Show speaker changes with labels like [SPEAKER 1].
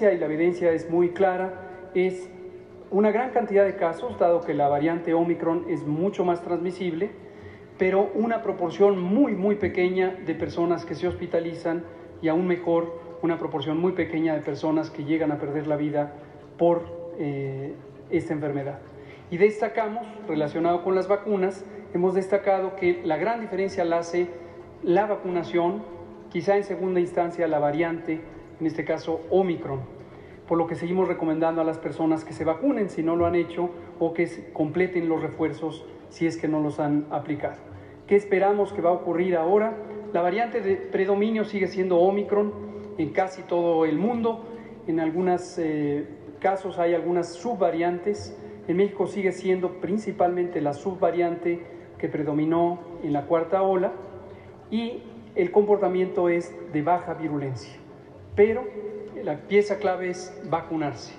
[SPEAKER 1] noticia, y la evidencia es muy clara, es una gran cantidad de casos, dado que la variante Omicron es mucho más transmisible, pero una proporción muy pequeña de personas que se hospitalizan y aún mejor, una proporción muy pequeña de personas que llegan a perder la vida por esta enfermedad. Y destacamos, relacionado con las vacunas, hemos destacado que la gran diferencia la hace la vacunación, quizá en segunda instancia la variante, en este caso Omicron, por lo que seguimos recomendando a las personas que se vacunen si no lo han hecho o que completen los refuerzos si es que no los han aplicado. ¿Qué esperamos que va a ocurrir ahora? La variante de predominio sigue siendo Omicron en casi todo el mundo. En algunos casos hay algunas subvariantes. En México sigue siendo principalmente la subvariante que predominó en la cuarta ola y el comportamiento es de baja virulencia. Pero la pieza clave es vacunarse.